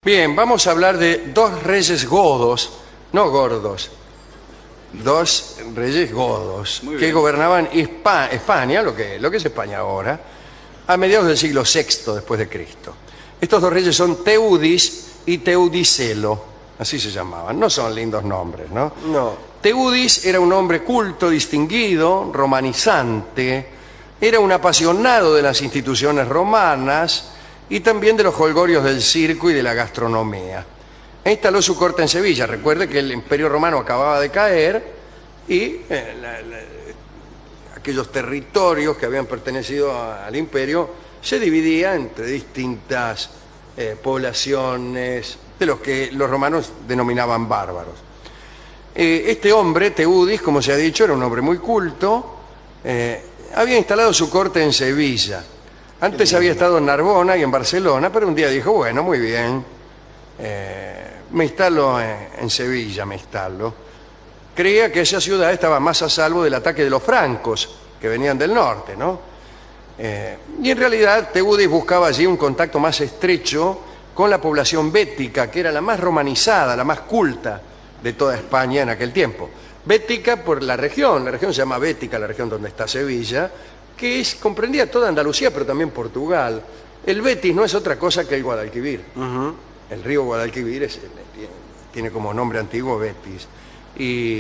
Bien, vamos a hablar de dos reyes godos, no gordos, dos reyes godos que gobernaban España, lo que es España ahora, a mediados del siglo VI después de Cristo. Estos dos reyes son Teudis y Teudicelo, así se llamaban. No son lindos nombres, ¿no? No. Teudis era un hombre culto, distinguido, romanizante, era un apasionado de las instituciones romanas y también de los jolgorios del circo y de la gastronomía. Instaló su corte en Sevilla. Recuerde que el Imperio Romano acababa de caer y aquellos territorios que habían pertenecido al imperio se dividían entre distintas poblaciones de los que los romanos denominaban bárbaros. Este hombre, Teudis, como se ha dicho, era un hombre muy culto, había instalado su corte en Sevilla. Antes había estado en Narbona y en Barcelona, pero un día dijo, bueno, muy bien, me instalo en Sevilla, me instalo. Creía que esa ciudad estaba más a salvo del ataque de los francos, que venían del norte, ¿no? Y en realidad Teudis buscaba allí un contacto más estrecho con la población bética, que era la más romanizada, la más culta de toda España en aquel tiempo. Bética por la región se llama Bética, la región donde está Sevilla, que comprendía toda Andalucía, pero también Portugal. El Betis no es otra cosa que el Guadalquivir. El río Guadalquivir tiene como nombre antiguo Betis. Y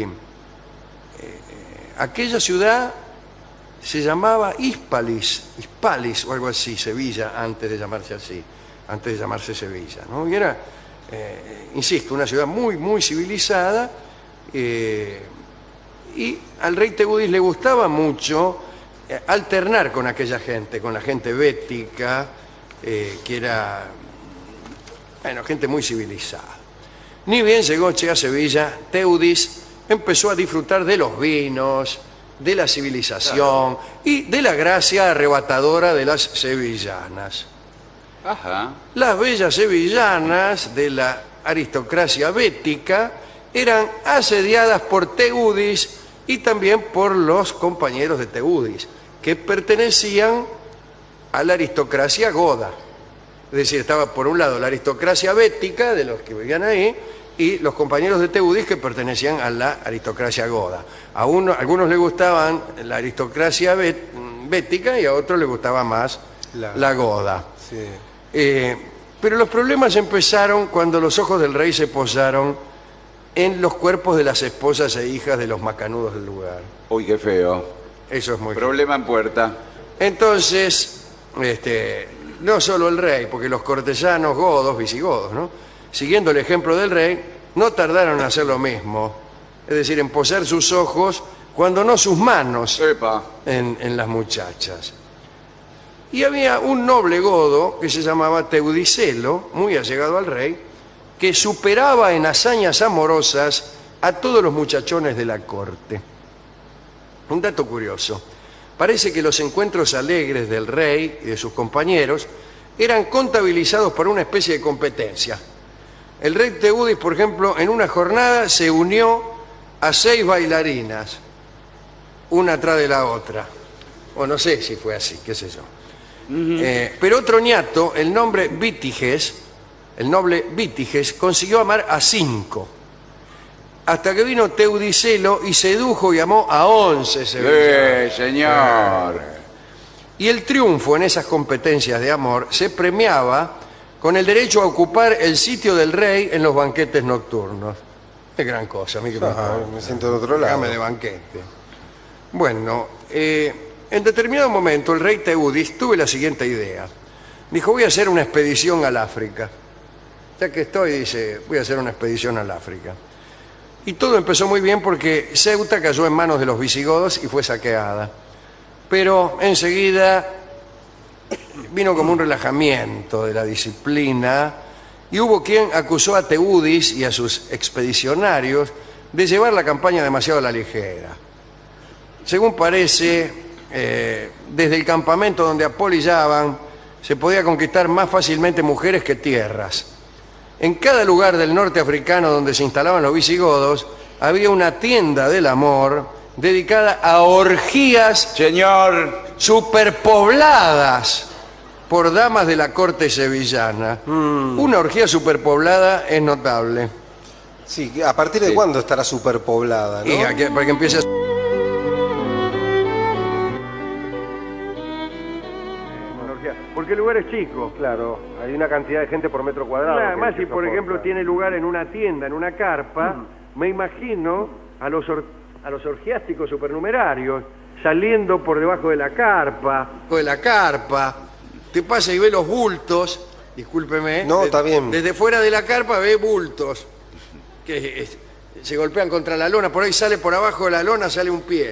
aquella ciudad se llamaba Hispalis o algo así, Sevilla, antes de llamarse así, antes de llamarse Sevilla, ¿no? Y era, insisto, una ciudad muy, muy civilizada, y al rey Teudis le gustaba mucho alternar con aquella gente, con la gente bética, que era, bueno, gente muy civilizada. Ni bien llegó a Sevilla, Teudis empezó a disfrutar de los vinos, de la civilización y de la gracia arrebatadora de las sevillanas. Ajá. Las bellas sevillanas de la aristocracia bética eran asediadas por Teudis y también por los compañeros de Teudis, que pertenecían a la aristocracia goda. Es decir, estaba por un lado la aristocracia bética, de los que vivían ahí, y los compañeros de Teudis que pertenecían a la aristocracia goda. A algunos les gustaban la aristocracia bética y a otros les gustaba más la goda. Sí. Pero los problemas empezaron cuando los ojos del rey se posaron en los cuerpos de las esposas e hijas de los macanudos del lugar. Uy, qué feo. Eso es muy feo. Problema en puerta. Entonces, no solo el rey, porque los cortesanos godos, visigodos, ¿no?, siguiendo el ejemplo del rey, no tardaron en hacer lo mismo. Es decir, en posar sus ojos, cuando no sus manos, en las muchachas. Y había un noble godo que se llamaba Teudicelo, muy allegado al rey, que superaba en hazañas amorosas a todos los muchachones de la corte. Un dato curioso. Parece que los encuentros alegres del rey y de sus compañeros eran contabilizados por una especie de competencia. El rey Teudis, por ejemplo, en una jornada se unió a 6 bailarinas, una atrás de la otra. O no sé si fue así, qué sé yo. Pero otro ñato, el noble Vítiges, consiguió amar a 5. Hasta que vino Teudicelo y sedujo y amó a 11 sevillanos. Señor. Y el triunfo en esas competencias de amor se premiaba con el derecho a ocupar el sitio del rey en los banquetes nocturnos. Qué gran cosa, a mí que me siento de otro lado. Déjame de banquete. Bueno, en determinado momento el rey Teudis tuvo la siguiente idea. Dijo, voy a hacer una expedición al África. Ya que estoy, dice, voy a hacer una expedición al África. Y todo empezó muy bien porque Ceuta cayó en manos de los visigodos y fue saqueada. Pero enseguida vino como un relajamiento de la disciplina y hubo quien acusó a Teudis y a sus expedicionarios de llevar la campaña demasiado a la ligera. Según parece, desde el campamento donde apolillaban se podía conquistar más fácilmente mujeres que tierras. En cada lugar del norte africano donde se instalaban los visigodos había una tienda del amor dedicada a orgías Señor. superpobladas por damas de la corte sevillana. Una orgía superpoblada es notable. Sí, ¿a partir de cuándo estará superpoblada, no? Y para que empiece a... Porque el lugar es chico. Claro, hay una cantidad de gente por metro cuadrado. Además, si por ejemplo tiene lugar en una tienda, en una carpa, me imagino a los orgiásticos supernumerarios saliendo por debajo de la carpa. Te pasa y ve los bultos, discúlpeme. No, está bien. Desde fuera de la carpa ve bultos que se golpean contra la lona. Por ahí sale por abajo de la lona, sale un pie.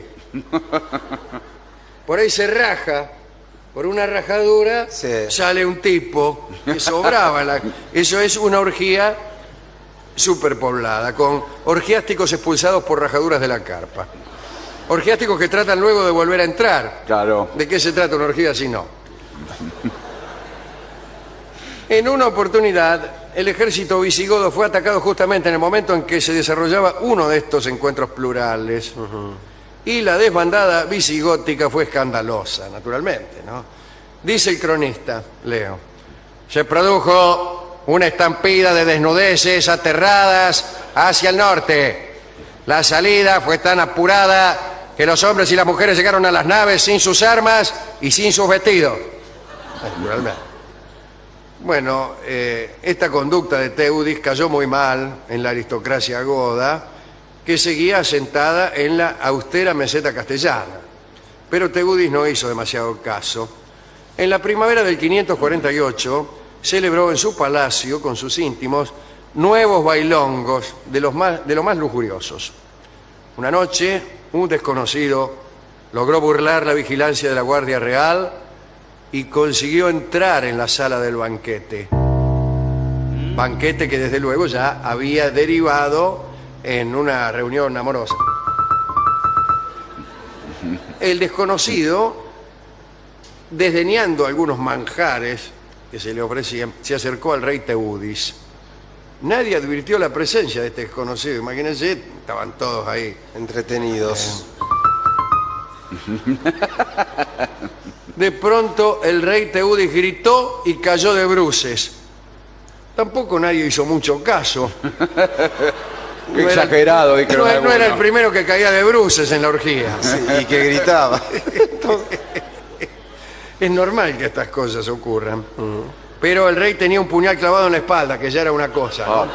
Por ahí se raja. Por una rajadura Sí. sale un tipo que sobraba. Eso es una orgía superpoblada, con orgiásticos expulsados por rajaduras de la carpa. Orgiásticos que tratan luego de volver a entrar. Claro. ¿De qué se trata una orgía si no? En una oportunidad, el ejército visigodo fue atacado justamente en el momento en que se desarrollaba uno de estos encuentros plurales. Y la desbandada visigótica fue escandalosa, naturalmente, ¿no? Dice el cronista, leo, se produjo una estampida de desnudeces aterradas hacia el norte. La salida fue tan apurada que los hombres y las mujeres llegaron a las naves sin sus armas y sin sus vestidos. Naturalmente. Bueno, esta conducta de Teudis cayó muy mal en la aristocracia goda, que seguía asentada en la austera meseta castellana. Pero Teudis no hizo demasiado caso. En la primavera del 548 celebró en su palacio con sus íntimos nuevos bailongos de lo más lujuriosos. Una noche, un desconocido logró burlar la vigilancia de la Guardia Real y consiguió entrar en la sala del banquete. Banquete que desde luego ya había derivado en una reunión amorosa. El desconocido, desdeñando algunos manjares que se le ofrecían, se acercó al rey Teudis. Nadie advirtió la presencia de este desconocido. Imagínense, estaban todos ahí. Entretenidos. De pronto el rey Teudis gritó y cayó de bruces. Tampoco nadie hizo mucho caso. Qué exagerado. No era el primero que caía de bruces en la orgía. Sí, y que gritaba. Es normal que estas cosas ocurran. Pero el rey tenía un puñal clavado en la espalda, que ya era una cosa, ¿no?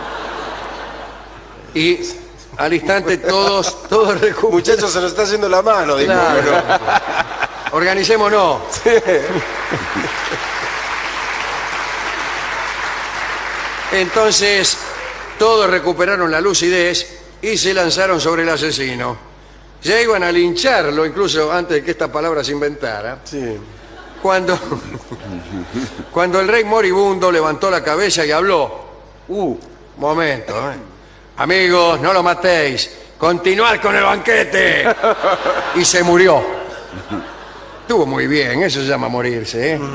Y al instante todos recuperaron. Muchachos, se nos está haciendo la mano, dijo. Claro. Pero- Organicémonos. Entonces, todos recuperaron la lucidez y se lanzaron sobre el asesino. Ya iban a lincharlo, incluso antes de que esta palabra se inventara, Sí. cuando el rey moribundo levantó la cabeza y habló. Momento, ¿eh? Amigos, no lo matéis. Continuad con el banquete. Y se murió. Estuvo muy bien, eso se llama morirse, ¿eh?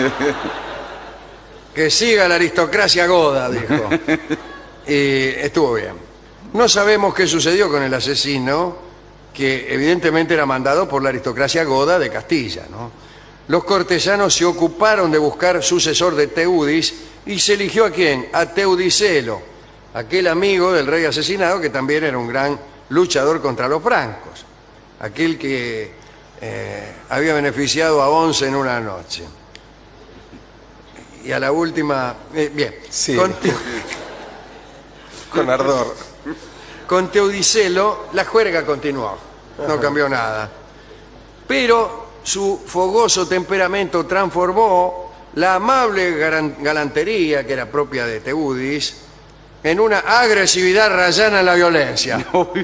Que siga la aristocracia goda, dijo. Y estuvo bien. No sabemos qué sucedió con el asesino, que evidentemente era mandado por la aristocracia goda de Castilla, ¿no? Los cortesanos se ocuparon de buscar sucesor de Teudis y se eligió ¿a quién? A Teudicelo, aquel amigo del rey asesinado que también era un gran luchador contra los francos, aquel que había beneficiado a 11 en una noche. Y a la última... bien, Sí. Con Ardor. Teudicelo la juerga continuó, no cambió nada. Pero su fogoso temperamento transformó la amable galantería que era propia de Teudis en una agresividad rayana en la violencia.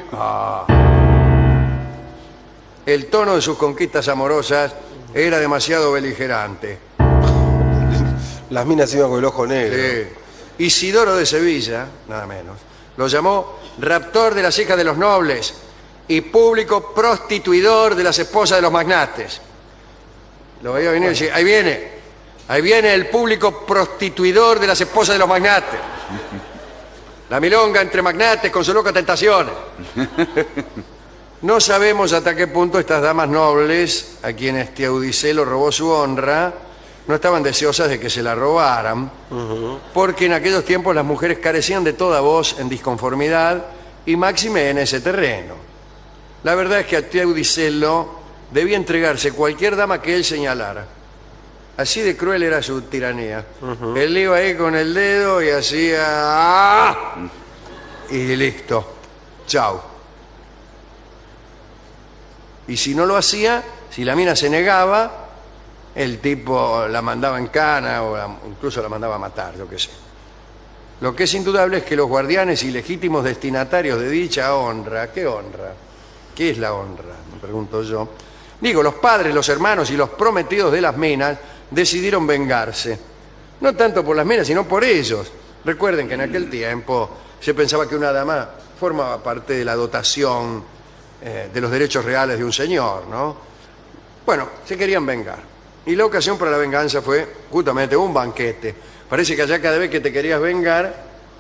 El tono de sus conquistas amorosas era demasiado beligerante. Las minas iban con el ojo negro. Isidoro de Sevilla, nada menos, lo llamó raptor de las hijas de los nobles y público prostituidor de las esposas de los magnates. Lo veía venir y decía, ahí viene el público prostituidor de las esposas de los magnates. La milonga entre magnates con sus locas tentaciones. No sabemos hasta qué punto estas damas nobles, a quienes Teudicelo robó su honra, no estaban deseosas de que se la robaran, porque en aquellos tiempos las mujeres carecían de toda voz en disconformidad y máxime en ese terreno. La verdad es que a Teudicelo debía entregarse cualquier dama que él señalara. Así de cruel era su tiranía. Él iba ahí con el dedo y hacía... ¡ah! Y listo. Chau. Y si no lo hacía, si la mina se negaba, el tipo la mandaba en cana o incluso la mandaba a matar, yo qué sé. Lo que es indudable es que los guardianes y legítimos destinatarios de dicha honra... ¿Qué honra? ¿Qué es la honra? Me pregunto yo. Digo, los padres, los hermanos y los prometidos de las minas decidieron vengarse. No tanto por las minas, sino por ellos. Recuerden que en aquel tiempo se pensaba que una dama formaba parte de la dotación de los derechos reales de un señor, ¿no? Bueno, se querían vengar. Y la ocasión para la venganza fue justamente un banquete. Parece que allá cada vez que te querías vengar,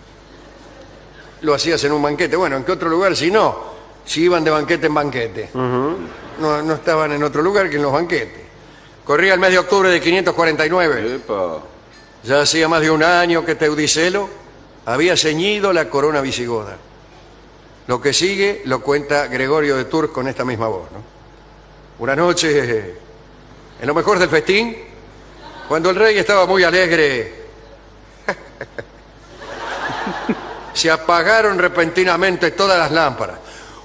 lo hacías en un banquete. Bueno, ¿en qué otro lugar si no? Si iban de banquete en banquete. No estaban en otro lugar que en los banquetes. Corría el mes de octubre de 549. Epa. Ya hacía más de un año que Teudicelo había ceñido la corona visigoda. Lo que sigue lo cuenta Gregorio de Tours con esta misma voz, ¿no? Una noche, en lo mejor del festín, cuando el rey estaba muy alegre, se apagaron repentinamente todas las lámparas.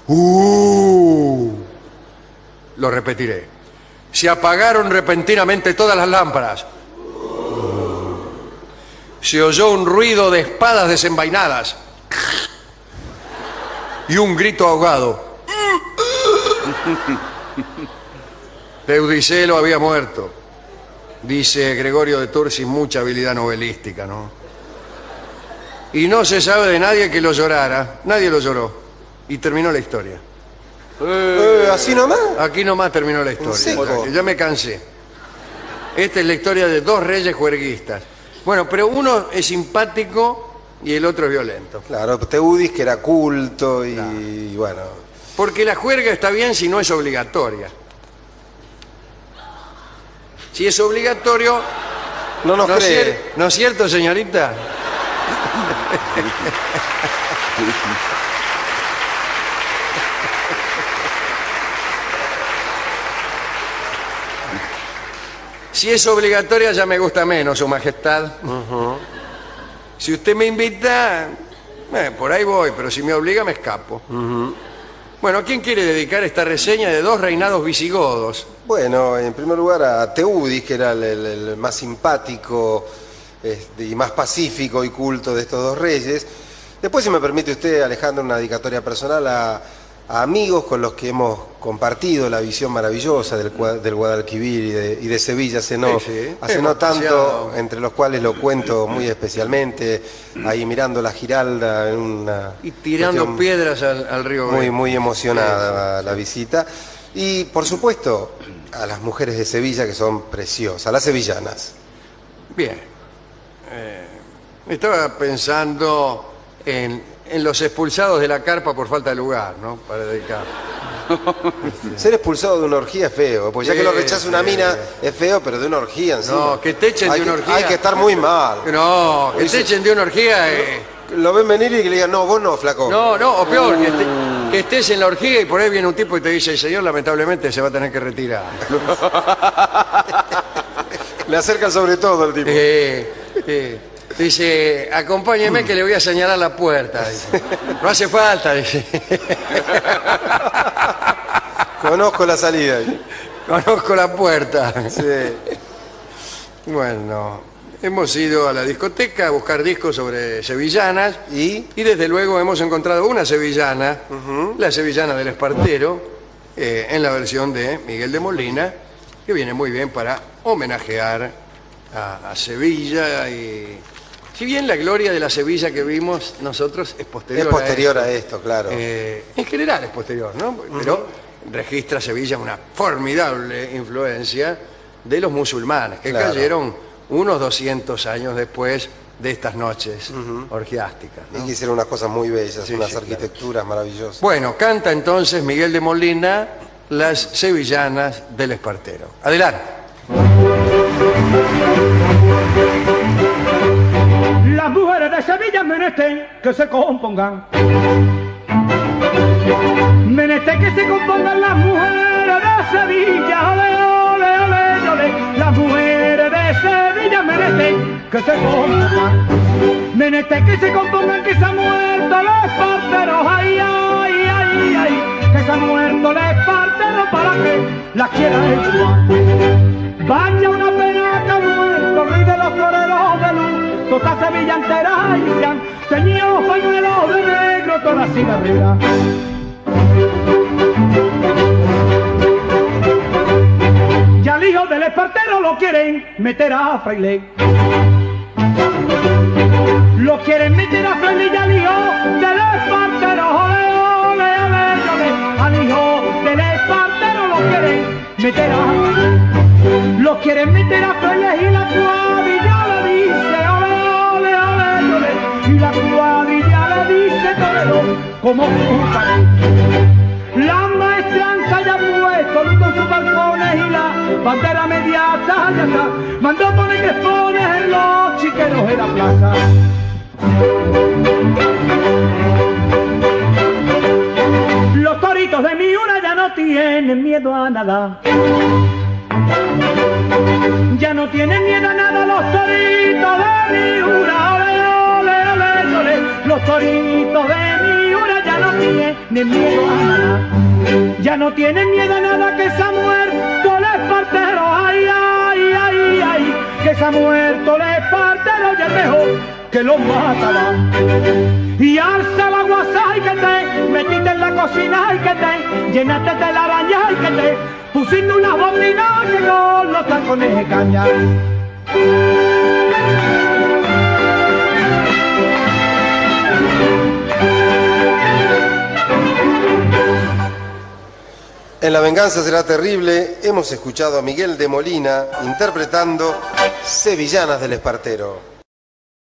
Lo repetiré. Se apagaron repentinamente todas las lámparas. Se oyó un ruido de espadas desenvainadas y un grito ahogado. Teudicelo había muerto, dice Gregorio de Tours sin mucha habilidad novelística, ¿no? Y no se sabe de nadie que lo llorara. Nadie lo lloró. Y terminó la historia. ¿Así nomás? Aquí nomás terminó la historia. Seco. Ya me cansé. Esta es la historia de dos reyes juerguistas. Bueno, pero uno es simpático y el otro es violento. Claro, Teudis, que era culto y bueno. Porque la juerga está bien si no es obligatoria. Si es obligatorio... No nos cree. ¿No es cierto, señorita? Si es obligatoria ya me gusta menos, Su Majestad. Si usted me invita, por ahí voy, pero si me obliga me escapo. Bueno, ¿quién quiere dedicar esta reseña de dos reinados visigodos? Bueno, en primer lugar a Teudis, que era el más simpático y más pacífico y culto de estos dos reyes. Después, si me permite usted, Alejandro, una dedicatoria personal a amigos con los que hemos compartido la visión maravillosa del Guadalquivir y de Sevilla hace no tanto, paseado. entre los cuales lo cuento muy especialmente, ahí mirando la Giralda en una Y tirando cuestión piedras al río. muy emocionada la visita. Y por supuesto a las mujeres de Sevilla, que son preciosas, las sevillanas. Bien. Estaba pensando en los expulsados de la carpa por falta de lugar, ¿no? Para dedicar. Ser expulsado de una orgía es feo, porque ya que lo rechaza una mina es feo, pero de una orgía encima. No, que te echen de una orgía. Hay que estar muy mal. No, que te echen de una orgía. Lo ven venir y que le digan, no, vos no, flaco. No, o peor, que estés en la orgía y por ahí viene un tipo y te dice, el señor lamentablemente se va a tener que retirar. Le acercan sobre todo al tipo. Dice, acompáñeme que le voy a señalar la puerta. Dice. No hace falta, dice. Conozco la salida. Conozco la puerta. Sí. Bueno, hemos ido a la discoteca a buscar discos sobre sevillanas ¿Y? desde luego hemos encontrado una sevillana, la sevillana del Espartero, en la versión de Miguel de Molina, que viene muy bien para homenajear a Sevilla. Y si bien la gloria de la Sevilla que vimos nosotros es posterior, Es posterior a esto, claro. en general es posterior, ¿no? Pero registra Sevilla una formidable influencia de los musulmanes, que Claro. cayeron unos 200 años después de estas noches orgiásticas, ¿no? Y que hicieron unas cosas muy bellas, Sí, unas sí, arquitecturas maravillosas. Bueno, canta entonces Miguel de Molina las sevillanas del Espartero. Adelante. Las mujeres de Sevilla menester que se compongan. Menester que se compongan las mujeres de Sevilla. Ole, ole, ole, ole. Las mujeres de Sevilla menester que se compongan. Menester que se compongan, que se han muerto los parteros. Ay, ay, ay, ay. Que se han muerto los parteros para que las quiera el Juan. Vaya una pena que ha muerto el rey de los toreros de luz. Toda Sevilla entera y se han teñido pañuelos de negro toda la cigarrera. Ya al hijo del espartero lo quieren meter a fraile. Lo quieren meter a fraile y al hijo del espartero. Ole, ole, ole, ole. Al hijo del espartero lo quieren meter a fraile. Lo quieren meter a fraile y la cuadrilla le dice ole, ole, ole, ole. Y la cuadrilla le dice torero como su padre. La maestranza ya ha puesto luz en sus balcones y la bandera mediata ya está. Mandó poner que ponen los chiqueros en la plaza. Los toritos de Miura ya no tienen miedo a nada. Ya no tienen miedo a nada los toritos de Miura. Ole, ole, ole, ole. Los toritos de Miura ya no tienen miedo a nada. Ya no tienen miedo a nada, que se ha muerto el espartero. Ay, ay, ay, ay. Que se ha muerto el espartero y es mejor que lo mataba. Y alza la guasa y que te metiste en la cocina y que te llenaste de la araña y que te pusiste una bombina que no los tacones de caña. En La venganza será terrible hemos escuchado a Miguel de Molina interpretando Sevillanas del Espartero.